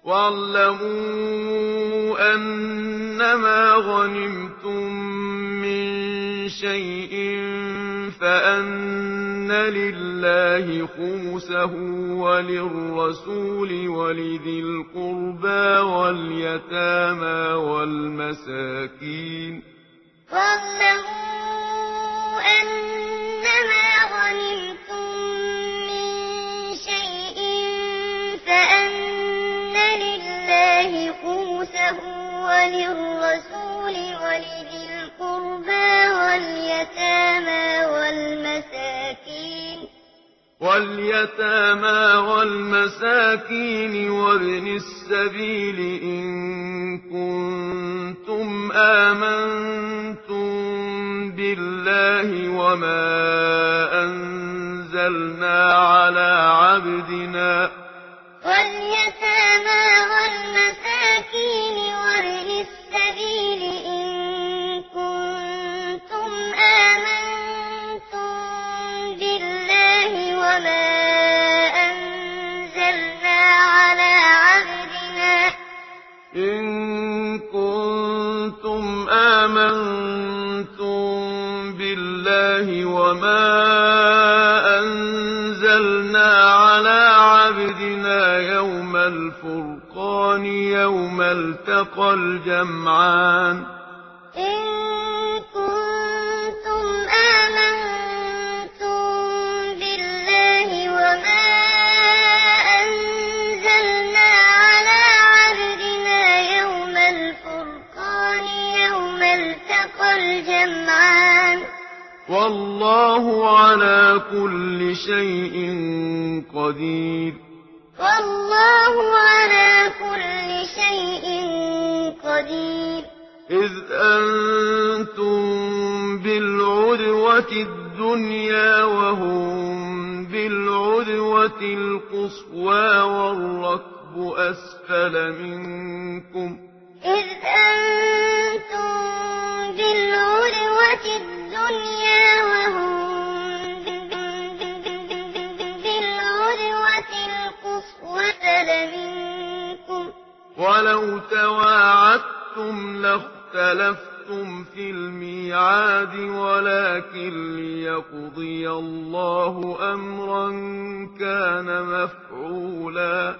وَاعْلَمُوا أَنَّمَا غَنِمْتُم مِّن شَيْءٍ فَأَنَّ لِلَّهِ خُمُسَهُ وَلِلرَّسُولِ وَلِذِي الْقُرْبَىٰ وَالْيَتَامَىٰ وَالْمَسَاكِينِ وَاعْلَمُوا أَنَّمَا غَنِمْتُم مِّن شَيْءٍ فَأَنَّ لِلَّهِ خُمُسَهُ وَلِلرَّسُولِ وَلِذِي الْقُرْبَىٰ وَالْيَتَامَىٰ وَابْنِ السَّبِيلِ إِن كُنتُمْ آمَنتُم بِاللَّهِ وَمَا أَنزَلْنَا عَلَىٰ عَبْدِنَا يَوْمَ الْفُرْقَانِ يَوْمَ الْتَقَى الْجَمْعَانِ وَاللَّهُ عَلَىٰ كُلِّ شَيْءٍ قَدِيرٌ إِذْ أَنتُم بِالْعُدْوَةِ الدُّنْيَا وَهُم بِالْعُدْوَةِ الْقُصْوَىٰ وَالرَّكْبُ أَسْفَلَ مِنكُمْ ۚ وَلَوْ تَوَاعَدتُّمْ لَاخْتَلَفْتُمْ فِي الْمِيعَادِ وَلَٰكِن لِّيَقْضِيَ اللَّهُ أَمْرًا كَانَ مَفْعُولًا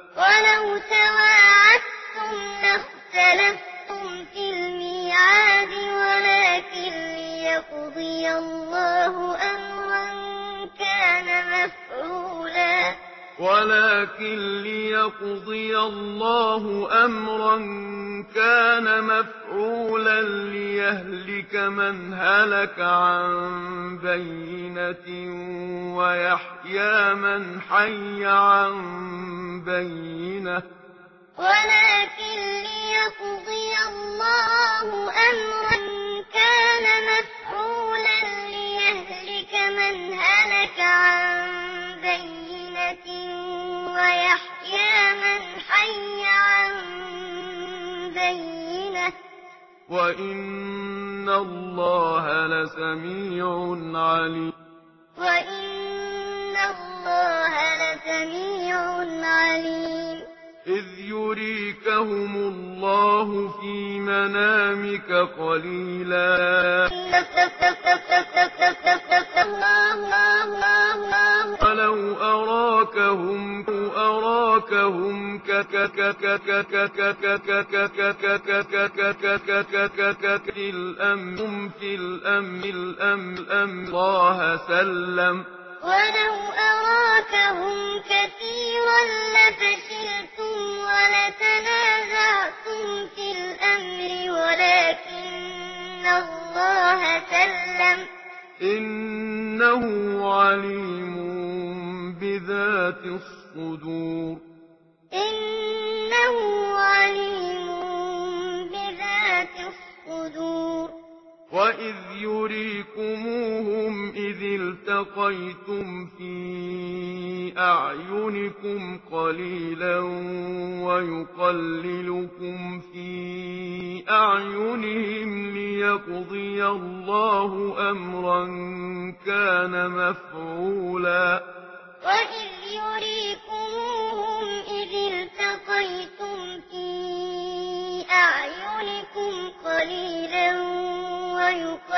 لِّيَهْلِكَ مَنْ هَلَكَ عَن بَيِّنَةٍ وَيَحْيَىٰ مَنْ حَيَّ عَن بَيِّنَةٍ ۗ وَإِنَّ اللَّهَ لَسَمِيعٌ عَلِيمٌ إِذْ يُرِيكَهُمُ اللَّهُ فِي مَنَامِكَ قَلِيلًا وَلَوْ أَرَاكَهُمْ فِي الْأَمْرِ اللَّهَ سَلَّمَ كَثِيرًا لَّفَشِلْتُمْ وَلَتَنَازَعْتُمْ فِي الْأَمْرِ وَلَٰكِنَّ اللَّهَ سَلَّمَ ۗ إِنَّهُ عَلِيمٌ بِذَاتِ الصُّدُورِ وَإِذْ يُرِيكُمُوهُمْ إِذِ الْتَقَيْتُمْ فِي أَعْيُنِكُمْ قَلِيلًا وَيُقَلِّلُكُمْ فِي أَعْيُنِهِمْ لِيَقْضِيَ اللَّهُ أَمْرًا كَانَ مَفْعُولًا وَإِذْ يُرِيكُمُوهُمْ إِذِ الْتَقَيْتُمْ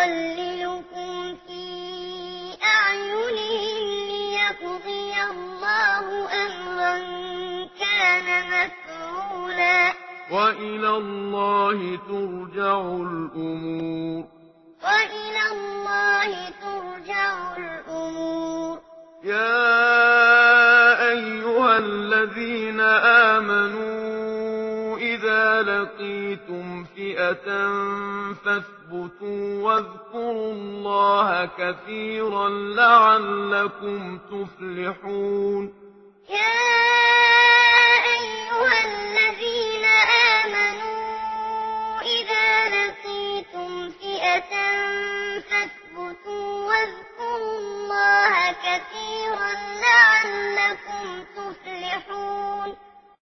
يُقَلِّلُكُمْ فِي أَعْيُنِهِمْ لِيَقْضِيَ اللَّهُ أَمْرًا كَانَ مَفْعُولًا ۗ وَإِلَى اللَّهِ تُرْجَعُ الْأُمُورُ وَإِلَى اللَّهِ تُرْجَعُ الْأُمُورُ يَا أَيُّهَا الَّذِينَ آمَنُوا إِذَا لَقِيتُمْ فِئَةً فَاثْبُتُوا وَاذْكُرُوا اللَّهَ كَثِيرًا لَّعَلَّكُمْ تُفْلِحُونَ يَا